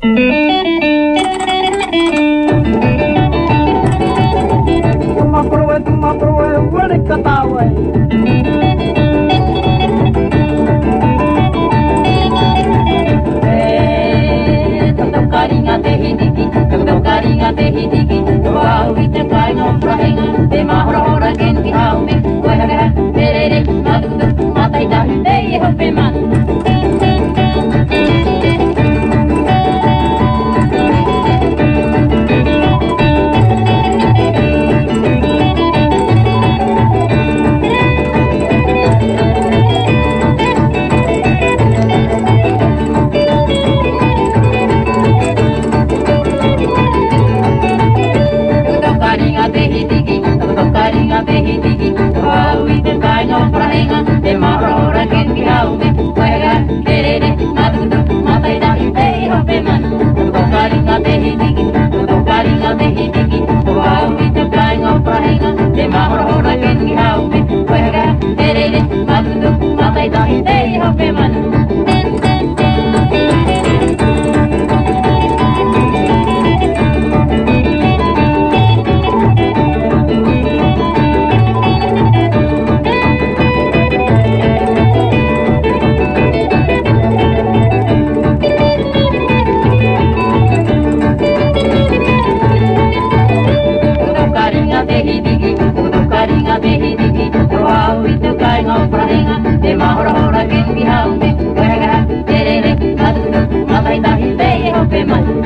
Tuma proe, wale katawai. Tau carinha te hidiki, tau carinha te hidiki. Wau I te kai no prahinga, te mahora hora gen ki haume. Wehare, terere, madudu, matai tahi, te hope man. Carinha te hidiki, wau I te kai no prahinga, te mahora gen ki haume. Wehare, terere, madudu, matai tahi, te hope man. Carinha te hidiki, carinha te hidiki, wau I te kai no prahinga, te mahora gen ki haume. Wehare, terere, madudu, matai tahi, te hope man. Carinha te hidiki, wau I te kai no prahinga, te mahora hora gen ki haume. Wehare, terere, madudu, matai tahi, te hope man.